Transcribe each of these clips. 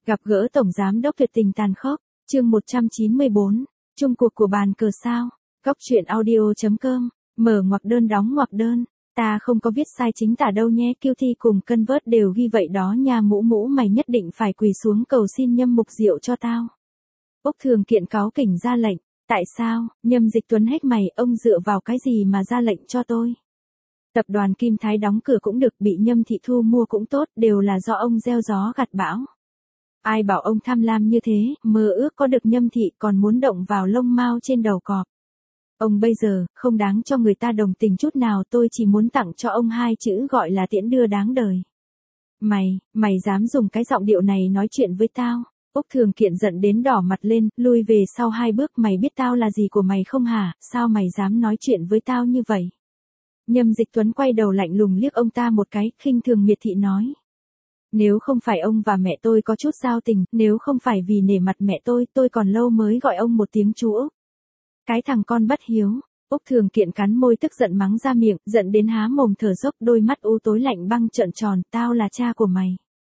Gặp gỡ Tổng Giám đốc tuyệt tình tàn khốc, chương 194, chung cuộc của bàn cờ sao, góc truyện audio.com, mở ngoặc đơn đóng ngoặc đơn, ta không có viết sai chính tả đâu nhé, Kiêu Thi cùng Cân Vớt đều ghi vậy đó nha, mũ mũ mày nhất định phải quỳ xuống cầu xin Nhâm Mục Diệu cho tao. Úc Thường Kiện cáu kỉnh ra lệnh, tại sao, Nhâm Dịch Tuấn hét mày, ông dựa vào cái gì mà ra lệnh cho tôi? Tập đoàn Kim Thái đóng cửa cũng được, bị Nhâm Thị thu mua cũng tốt, đều là do ông gieo gió gặt bão. Ai bảo ông tham lam như thế, mơ ước có được Nhâm Thị còn muốn động vào lông mao trên đầu cọp. Ông bây giờ, không đáng cho người ta đồng tình chút nào, tôi chỉ muốn tặng cho ông hai chữ gọi là tiễn đưa đáng đời. Mày dám dùng cái giọng điệu này nói chuyện với tao? Úc Thường Kiện giận đến đỏ mặt lên, lui về sau 2 bước, mày biết tao là gì của mày không hả, sao mày dám nói chuyện với tao như vậy? Nhâm Dịch Tuấn quay đầu lạnh lùng liếc ông ta một cái, khinh thường miệt thị nói. Nếu không phải ông và mẹ tôi có chút giao tình, nếu không phải vì nể mặt mẹ tôi còn lâu mới gọi ông một tiếng chú Úc. Cái thằng con bất hiếu. Úc Thường Kiện cắn môi tức giận mắng ra miệng, giận đến há mồm thở dốc, đôi mắt u tối lạnh băng trợn tròn, tao là cha của mày.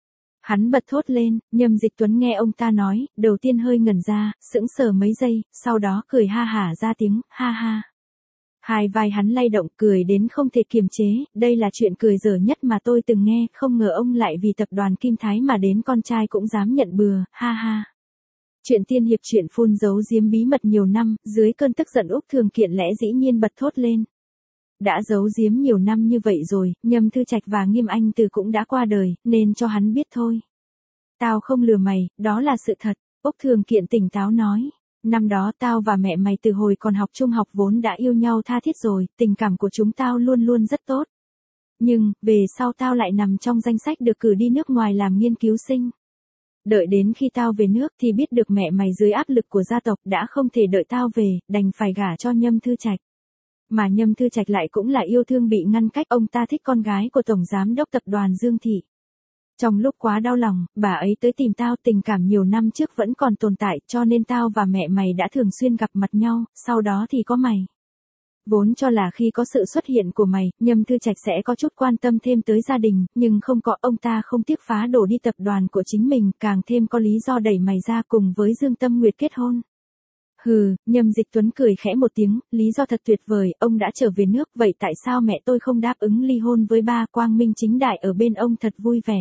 Hắn bật thốt lên, Nhâm Dịch Tuấn nghe ông ta nói, đầu tiên hơi ngẩn ra, sững sờ mấy giây, sau đó cười ha hả ra tiếng, ha ha. Hai vai hắn lay động, cười đến không thể kiềm chế, đây là chuyện cười dở nhất mà tôi từng nghe, không ngờ ông lại vì tập đoàn Kim Thái mà đến con trai cũng dám nhận bừa, ha ha. Chuyện tiên hiệp, chuyện phun giấu giếm bí mật nhiều năm, dưới cơn tức giận Úc Thường Kiện lẽ dĩ nhiên bật thốt lên. Đã giấu giếm nhiều năm như vậy rồi, Nhâm Thư Trạch và Nghiêm Anh Từ cũng đã qua đời, nên cho hắn biết thôi. Tao không lừa mày, đó là sự thật, Úc Thường Kiện tỉnh táo nói. Năm đó tao và mẹ mày từ hồi còn học trung học vốn đã yêu nhau tha thiết rồi, tình cảm của chúng tao luôn luôn rất tốt. Nhưng, về sau tao lại nằm trong danh sách được cử đi nước ngoài làm nghiên cứu sinh. Đợi đến khi tao về nước thì biết được mẹ mày dưới áp lực của gia tộc đã không thể đợi tao về, đành phải gả cho Nhâm Thư Trạch. Mà Nhâm Thư Trạch lại cũng là yêu thương bị ngăn cách, ông ta thích con gái của Tổng Giám đốc Tập đoàn Dương Thị. Trong lúc quá đau lòng, bà ấy tới tìm tao, tình cảm nhiều năm trước vẫn còn tồn tại, cho nên tao và mẹ mày đã thường xuyên gặp mặt nhau, sau đó thì có mày. Vốn cho là khi có sự xuất hiện của mày, Nhâm Thư Trạch sẽ có chút quan tâm thêm tới gia đình, nhưng không có, ông ta không tiếc phá đổ đi tập đoàn của chính mình, càng thêm có lý do đẩy mày ra cùng với Dương Tâm Nguyệt kết hôn. Hừ, Nhâm Dịch Tuấn cười khẽ một tiếng, lý do thật tuyệt vời, ông đã trở về nước, vậy tại sao mẹ tôi không đáp ứng ly hôn với ba, quang minh chính đại ở bên ông thật vui vẻ.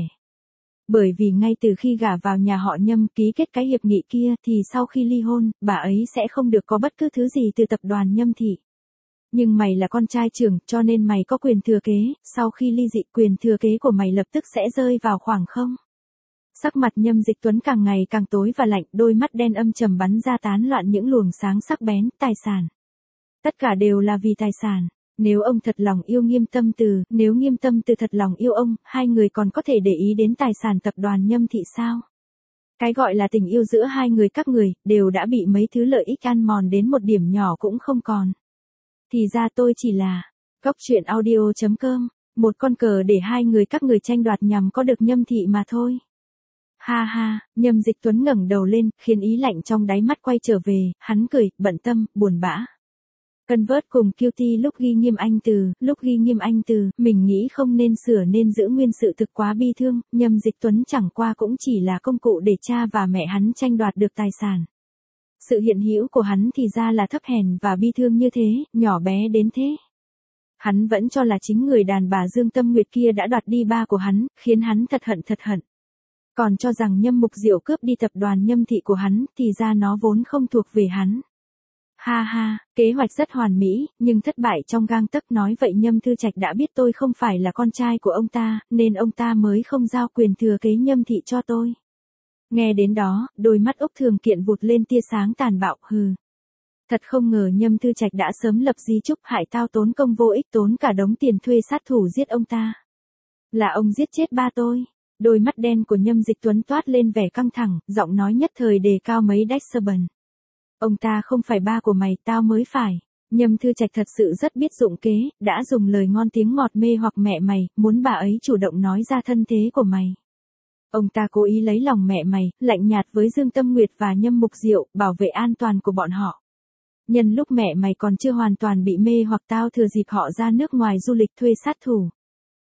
Bởi vì ngay từ khi gả vào nhà họ Nhâm ký kết cái hiệp nghị kia thì sau khi ly hôn, bà ấy sẽ không được có bất cứ thứ gì từ tập đoàn Nhâm Thị. Nhưng mày là con trai trưởng, cho nên mày có quyền thừa kế, sau khi ly dị quyền thừa kế của mày lập tức sẽ rơi vào khoảng không. Sắc mặt Nhâm Dịch Tuấn càng ngày càng tối và lạnh, đôi mắt đen âm trầm bắn ra tán loạn những luồng sáng sắc bén, tài sản. Tất cả đều là vì tài sản. Nếu ông thật lòng yêu Nghiêm Tâm Từ, nếu Nghiêm Tâm Từ thật lòng yêu ông, hai người còn có thể để ý đến tài sản tập đoàn Nhâm Thị sao? Cái gọi là tình yêu giữa hai người các người, đều đã bị mấy thứ lợi ích ăn mòn đến một điểm nhỏ cũng không còn. Thì ra tôi chỉ là, góc truyện audio.com, một con cờ để hai người các người tranh đoạt nhằm có được Nhâm Thị mà thôi. Ha ha, Nhâm Dịch Tuấn ngẩng đầu lên, khiến ý lạnh trong đáy mắt quay trở về, hắn cười, bận tâm, buồn bã. Cân Vớt cùng Kiêu Thi lúc ghi Nghiêm Anh Từ, mình nghĩ không nên sửa nên giữ nguyên, sự thực quá bi thương, Nhâm Dịch Tuấn chẳng qua cũng chỉ là công cụ để cha và mẹ hắn tranh đoạt được tài sản. Sự hiện hữu của hắn thì ra là thấp hèn và bi thương như thế, nhỏ bé đến thế. Hắn vẫn cho là chính người đàn bà Dương Tâm Nguyệt kia đã đoạt đi ba của hắn, khiến hắn thật hận. Còn cho rằng Nhâm Mục Diệu cướp đi tập đoàn Nhâm Thị của hắn, thì ra nó vốn không thuộc về hắn. Ha ha, kế hoạch rất hoàn mỹ, nhưng thất bại trong gang tấc, nói vậy Nhâm Thư Trạch đã biết tôi không phải là con trai của ông ta, nên ông ta mới không giao quyền thừa kế Nhâm Thị cho tôi. Nghe đến đó, đôi mắt Úc Thường Kiện vụt lên tia sáng tàn bạo, hừ. Thật không ngờ Nhâm Thư Trạch đã sớm lập di chúc hại tao, tốn công vô ích, tốn cả đống tiền thuê sát thủ giết ông ta. Là ông giết chết ba tôi. Đôi mắt đen của Nhâm Dịch Tuấn toát lên vẻ căng thẳng, giọng nói nhất thời đề cao mấy decibel. Ông ta không phải ba của mày, tao mới phải. Nhâm Thư Trạch thật sự rất biết dụng kế, đã dùng lời ngon tiếng ngọt mê hoặc mẹ mày, muốn bà ấy chủ động nói ra thân thế của mày. Ông ta cố ý lấy lòng mẹ mày, lạnh nhạt với Dương Tâm Nguyệt và Nhâm Mục Diệu, bảo vệ an toàn của bọn họ. Nhân lúc mẹ mày còn chưa hoàn toàn bị mê hoặc, tao thừa dịp họ ra nước ngoài du lịch thuê sát thủ.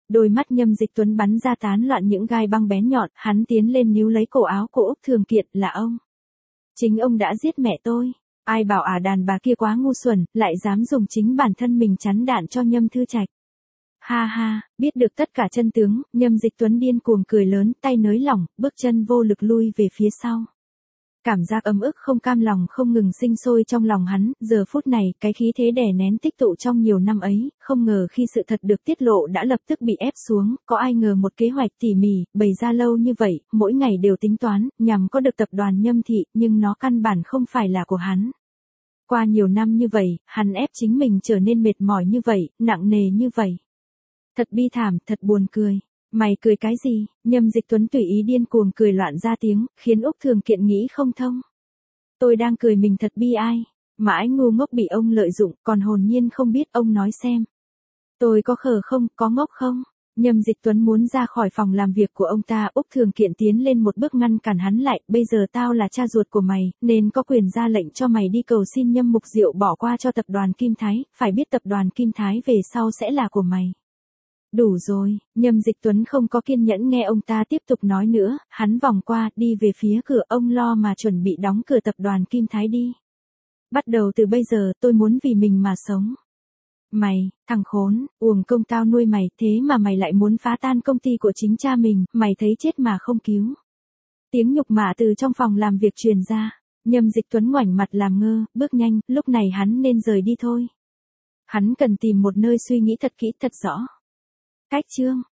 Đôi mắt Nhâm Dịch Tuấn bắn ra tán loạn những gai băng bén nhọn, hắn tiến lên níu lấy cổ áo của Úc Thường Kiệt, là ông. Chính ông đã giết mẹ tôi. Ai bảo đàn bà kia quá ngu xuẩn, lại dám dùng chính bản thân mình chắn đạn cho Nhâm Thư Trạch. Ha ha, biết được tất cả chân tướng, Nhâm Dịch Tuấn điên cuồng cười lớn, tay nới lỏng, bước chân vô lực lui về phía sau. Cảm giác ấm ức không cam lòng không ngừng sinh sôi trong lòng hắn, giờ phút này, cái khí thế đè nén tích tụ trong nhiều năm ấy, không ngờ khi sự thật được tiết lộ đã lập tức bị ép xuống, có ai ngờ một kế hoạch tỉ mỉ, bày ra lâu như vậy, mỗi ngày đều tính toán, nhằm có được tập đoàn Nhâm Thị, nhưng nó căn bản không phải là của hắn. Qua nhiều năm như vậy, hắn ép chính mình trở nên mệt mỏi như vậy, nặng nề như vậy. Thật bi thảm, thật buồn cười. Mày cười cái gì? Nhâm Dịch Tuấn tùy ý điên cuồng cười loạn ra tiếng, khiến Úc Thường Kiện nghĩ không thông. Tôi đang cười mình thật bi ai. Mãi ngu ngốc bị ông lợi dụng, còn hồn nhiên không biết, ông nói xem. Tôi có khờ không, có ngốc không? Nhâm Dịch Tuấn muốn ra khỏi phòng làm việc của ông ta, Úc Thường Kiện tiến lên một bước ngăn cản hắn lại, bây giờ tao là cha ruột của mày, nên có quyền ra lệnh cho mày đi cầu xin Nhâm Mục Diệu bỏ qua cho tập đoàn Kim Thái, phải biết tập đoàn Kim Thái về sau sẽ là của mày. Đủ rồi, Nhâm Dịch Tuấn không có kiên nhẫn nghe ông ta tiếp tục nói nữa, hắn vòng qua, đi về phía cửa, ông lo mà chuẩn bị đóng cửa tập đoàn Kim Thái đi. Bắt đầu từ bây giờ, tôi muốn vì mình mà sống. Mày, thằng khốn, uổng công tao nuôi mày, thế mà mày lại muốn phá tan công ty của chính cha mình, mày thấy chết mà không cứu. Tiếng nhục mạ từ trong phòng làm việc truyền ra, Nhâm Dịch Tuấn ngoảnh mặt làm ngơ, bước nhanh, lúc này hắn nên rời đi thôi. Hắn cần tìm một nơi suy nghĩ thật kỹ thật rõ. Cách chương